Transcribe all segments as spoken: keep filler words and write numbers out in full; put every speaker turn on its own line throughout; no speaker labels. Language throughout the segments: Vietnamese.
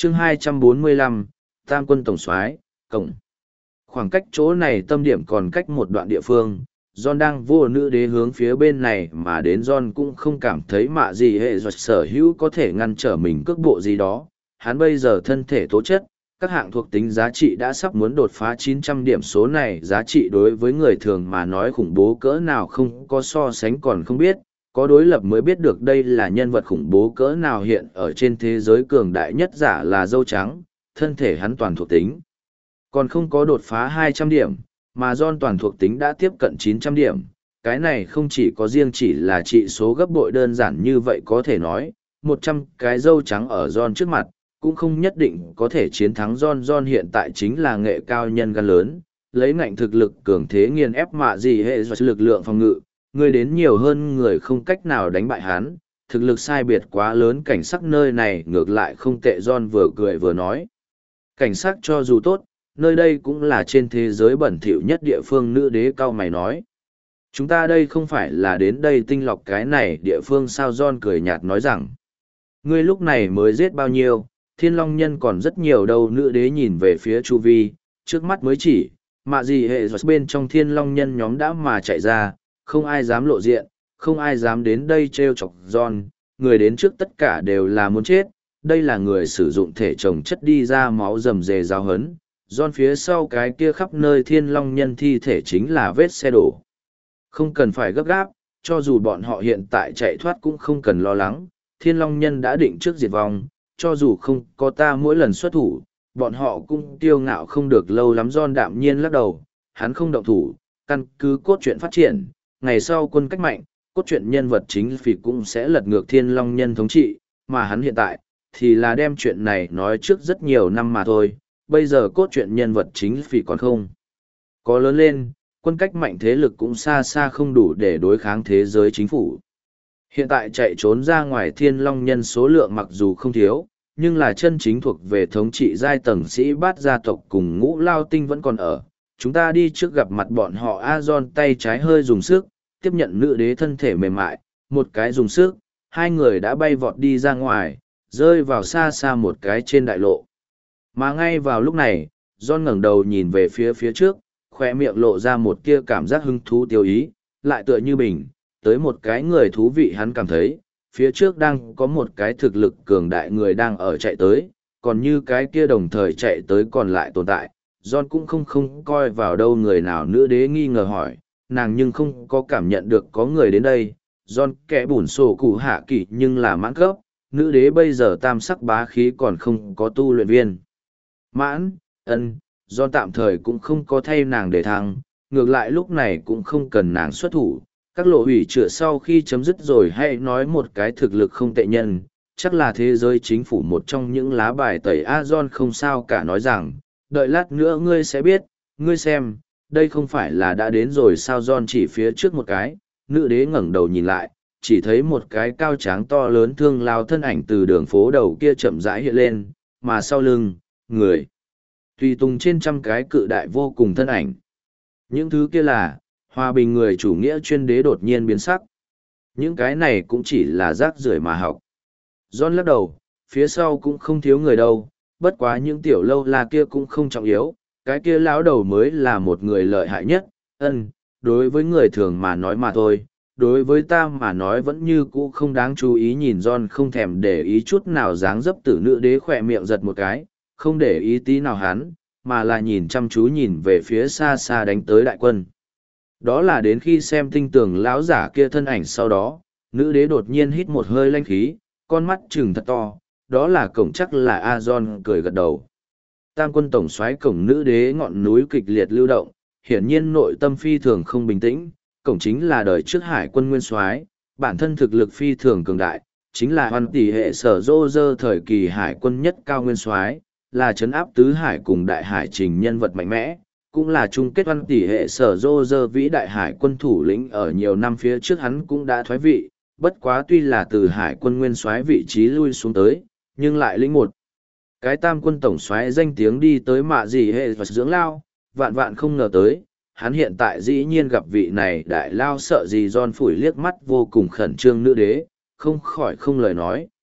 chương hai trăm bốn mươi lăm, Tam quân tổng soái cổng. Khoảng cách chỗ này tâm điểm còn cách một đoạn địa phương, John đang vô nữ đế hướng phía bên này mà đến John cũng không cảm thấy mạ gì hệ doạch sở hữu có thể ngăn trở mình cước bộ gì đó. Hắn bây giờ thân thể tố chất, các hạng thuộc tính giá trị đã sắp muốn đột phá chín trăm điểm, số này giá trị đối với người thường mà nói khủng bố cỡ nào không có so sánh còn không biết, có đối lập mới biết được đây là nhân vật khủng bố cỡ nào hiện ở trên thế giới. Cường đại nhất giả là dâu trắng, thân thể hắn toàn thuộc tính còn không có đột phá hai trăm điểm, mà John toàn thuộc tính đã tiếp cận chín trăm điểm. Cái này không chỉ có riêng chỉ là trị số gấp bội đơn giản như vậy, có thể nói, một trăm cái dâu trắng ở John trước mặt, cũng không nhất định có thể chiến thắng John. John hiện tại chính là nghệ cao nhân gan lớn, lấy ngạnh thực lực cường thế nghiền ép mạ gì hệ do lực lượng phòng ngự, người đến nhiều hơn người không cách nào đánh bại hắn, thực lực sai biệt quá lớn. Cảnh sắc nơi này ngược lại không tệ, John vừa cười vừa nói. Cảnh sắc cho dù tốt, nơi đây cũng là trên thế giới bẩn thỉu nhất địa phương. Nữ đế cao mày nói. Chúng ta đây không phải là đến đây tinh lọc cái này địa phương sao? John cười nhạt nói rằng. Ngươi lúc này mới giết bao nhiêu, thiên long nhân còn rất nhiều đâu. Nữ đế nhìn về phía chu vi, trước mắt mới chỉ, mạ gì hệ giọt bên trong thiên long nhân nhóm đã mà chạy ra, không ai dám lộ diện, không ai dám đến đây trêu chọc John. Người đến trước tất cả đều là muốn chết, đây là người sử dụng thể trồng chất đi ra máu rầm rề giáo hấn. John phía sau cái kia khắp nơi thiên long nhân thi thể chính là vết xe đổ. Không cần phải gấp gáp, cho dù bọn họ hiện tại chạy thoát cũng không cần lo lắng, thiên long nhân đã định trước diệt vong, cho dù không có ta mỗi lần xuất thủ, bọn họ cũng kiêu ngạo không được lâu lắm. John đạm nhiên lắc đầu, hắn không động thủ, căn cứ cốt truyện phát triển, ngày sau quân cách mạnh, cốt truyện nhân vật chính vì cũng sẽ lật ngược thiên long nhân thống trị, mà hắn hiện tại, thì là đem chuyện này nói trước rất nhiều năm mà thôi. Bây giờ cốt truyện nhân vật chính vì còn không có lớn lên, quân cách mạnh thế lực cũng xa xa không đủ để đối kháng thế giới chính phủ. Hiện tại chạy trốn ra ngoài thiên long nhân số lượng mặc dù không thiếu, nhưng là chân chính thuộc về thống trị giai tầng sĩ bát gia tộc cùng ngũ lao tinh vẫn còn ở. Chúng ta đi trước gặp mặt bọn họ. A John tay trái hơi dùng sức, tiếp nhận nữ đế thân thể mềm mại, một cái dùng sức, hai người đã bay vọt đi ra ngoài, rơi vào xa xa một cái trên đại lộ. Mà ngay vào lúc này, John ngẩng đầu nhìn về phía phía trước, khoe miệng lộ ra một tia cảm giác hứng thú tiêu ý, lại tựa như bình, tới một cái người thú vị. Hắn cảm thấy, phía trước đang có một cái thực lực cường đại người đang ở chạy tới, còn như cái kia đồng thời chạy tới còn lại tồn tại, John cũng không không coi vào đâu người nào. Nữ đế nghi ngờ hỏi, nàng nhưng không có cảm nhận được có người đến đây. John kẻ bùn sổ cụ hạ kỳ nhưng là mãn cấp, nữ đế bây giờ tam sắc bá khí còn không có tu luyện viên mãn. Ân, John tạm thời cũng không có thay nàng để thăng, ngược lại lúc này cũng không cần nàng xuất thủ. Các lộ hủy chữa sau khi chấm dứt rồi hãy nói một cái thực lực không tệ nhân, chắc là thế giới chính phủ một trong những lá bài tẩy. A John không sao cả nói rằng, đợi lát nữa ngươi sẽ biết, ngươi xem, đây không phải là đã đến rồi sao? John chỉ phía trước một cái, nữ đế ngẩng đầu nhìn lại, chỉ thấy một cái cao tráng to lớn thương lao thân ảnh từ đường phố đầu kia chậm rãi hiện lên, mà sau lưng, người tùy tùng trên trăm cái cự đại vô cùng thân ảnh. Những thứ kia là hòa bình người chủ nghĩa chuyên đế đột nhiên biến sắc. Những cái này cũng chỉ là rác rưởi mà học. John lắc đầu, phía sau cũng không thiếu người đâu, bất quá những tiểu lâu la kia cũng không trọng yếu, cái kia lão đầu mới là một người lợi hại nhất. Ân, đối với người thường mà nói mà thôi, đối với ta mà nói vẫn như cũ không đáng chú ý. Nhìn John không thèm để ý chút nào dáng dấp tử nữ đế khỏe miệng giật một cái, không để ý tí nào hắn, mà là nhìn chăm chú nhìn về phía xa xa đánh tới đại quân. Đó là đến khi xem tinh tường lão giả kia thân ảnh sau đó, nữ đế đột nhiên hít một hơi lanh khí, con mắt trừng thật to, đó là cổng. Chắc là A John cười gật đầu. Tam quân tổng soái cổng. Nữ đế ngọn núi kịch liệt lưu động, hiển nhiên nội tâm phi thường không bình tĩnh. Cổng chính là đời trước hải quân nguyên soái, bản thân thực lực phi thường cường đại, chính là hoàn tỷ hệ sở rô rơ thời kỳ hải quân nhất cao nguyên soái, là trấn áp tứ hải cùng đại hải trình nhân vật mạnh mẽ, cũng là chung kết văn tỷ hệ sở rô rơ vĩ đại hải quân thủ lĩnh. Ở nhiều năm phía trước hắn cũng đã thoái vị, bất quá tuy là từ hải quân nguyên soái vị trí lui xuống tới, nhưng lại lĩnh một cái tam quân tổng soái danh tiếng đi tới mạ gì hệ và dưỡng lao, vạn vạn không ngờ tới, hắn hiện tại dĩ nhiên gặp vị này đại lao. Sợ gì? John phủi liếc mắt vô cùng khẩn trương nữ đế, không khỏi không lời nói,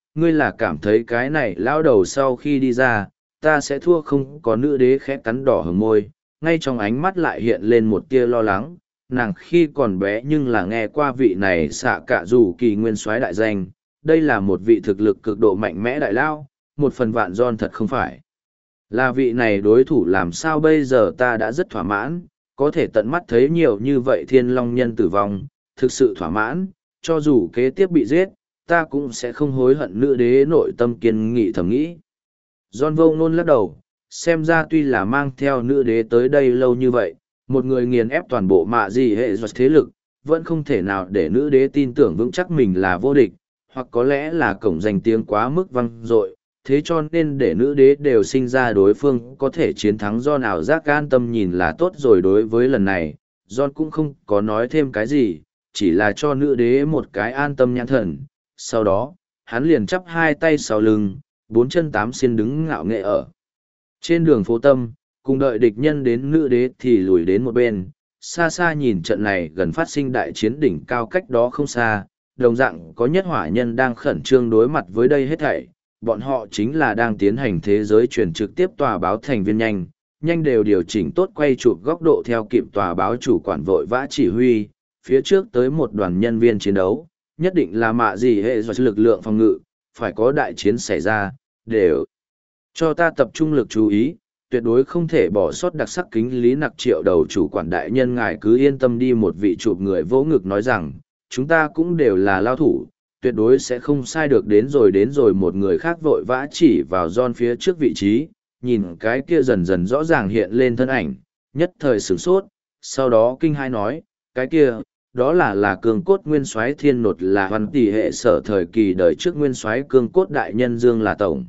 ngươi là cảm thấy cái này lão đầu sau khi đi ra, ta sẽ thua không? Có nữ đế khẽ cắn đỏ hờ môi, ngay trong ánh mắt lại hiện lên một tia lo lắng. Nàng khi còn bé nhưng là nghe qua vị này xạ cả dù kỳ nguyên soái đại danh, đây là một vị thực lực cực độ mạnh mẽ đại lao, một phần vạn John thật không phải. Là vị này đối thủ, làm sao bây giờ? Ta đã rất thỏa mãn, có thể tận mắt thấy nhiều như vậy thiên long nhân tử vong, thực sự thỏa mãn, cho dù kế tiếp bị giết, ta cũng sẽ không hối hận. Nữ đế nội tâm kiên nghị thầm nghĩ. John vô ngôn lắc đầu, xem ra tuy là mang theo nữ đế tới đây lâu như vậy, một người nghiền ép toàn bộ mạ gì hệ doanh thế lực, vẫn không thể nào để nữ đế tin tưởng vững chắc mình là vô địch, hoặc có lẽ là cổng danh tiếng quá mức vang dội, thế cho nên để nữ đế đều sinh ra đối phương có thể chiến thắng do nào giác an tâm nhìn là tốt rồi. Đối với lần này, John cũng không có nói thêm cái gì, chỉ là cho nữ đế một cái an tâm nhãn thần. Sau đó, hắn liền chắp hai tay sau lưng, bốn chân tám xiên đứng ngạo nghệ ở trên đường phố Tâm, cùng đợi địch nhân đến. Nữ đế thì lùi đến một bên, xa xa nhìn trận này gần phát sinh đại chiến đỉnh cao cách đó không xa, đồng dạng có nhất hỏa nhân đang khẩn trương đối mặt với đây hết thảy. Bọn họ chính là đang tiến hành thế giới truyền trực tiếp tòa báo thành viên nhanh, nhanh đều điều chỉnh tốt quay chụp góc độ theo kịp tòa báo chủ quản vội vã chỉ huy, phía trước tới một đoàn nhân viên chiến đấu, nhất định là mạ gì hệ do lực lượng phòng ngự, phải có đại chiến xảy ra, đều cho ta tập trung lực chú ý, tuyệt đối không thể bỏ sót đặc sắc. Kính Lý Nặc Triệu đầu chủ quản đại nhân, ngài cứ yên tâm đi. Một vị chụp người vỗ ngực nói rằng, chúng ta cũng đều là lao thủ, tuyệt đối sẽ không sai được. Đến rồi đến rồi. Một người khác vội vã chỉ vào John phía trước vị trí, nhìn cái kia dần dần rõ ràng hiện lên thân ảnh, nhất thời sửng sốt, sau đó kinh hai nói, cái kia, đó là là cương cốt nguyên soái Thiên Nột, là hoàn tỷ hệ sở thời kỳ đời trước nguyên soái cương cốt đại nhân Dương là tổng.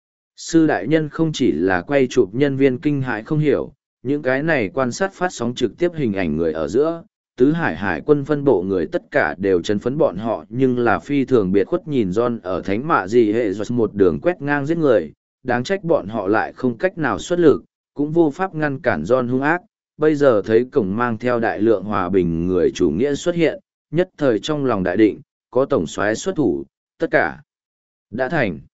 Sư đại nhân. Không chỉ là quay chụp nhân viên kinh hãi không hiểu, những cái này quan sát phát sóng trực tiếp hình ảnh người ở giữa, tứ hải hải quân phân bộ người tất cả đều chấn phấn. Bọn họ nhưng là phi thường biệt khuất nhìn John ở thánh mạ gì hệ một đường quét ngang giết người, đáng trách bọn họ lại không cách nào xuất lực, cũng vô pháp ngăn cản John hung ác. Bây giờ thấy cổng mang theo đại lượng hòa bình người chủ nghĩa xuất hiện, nhất thời trong lòng đại định, có tổng soái xuất thủ, tất cả đã thành.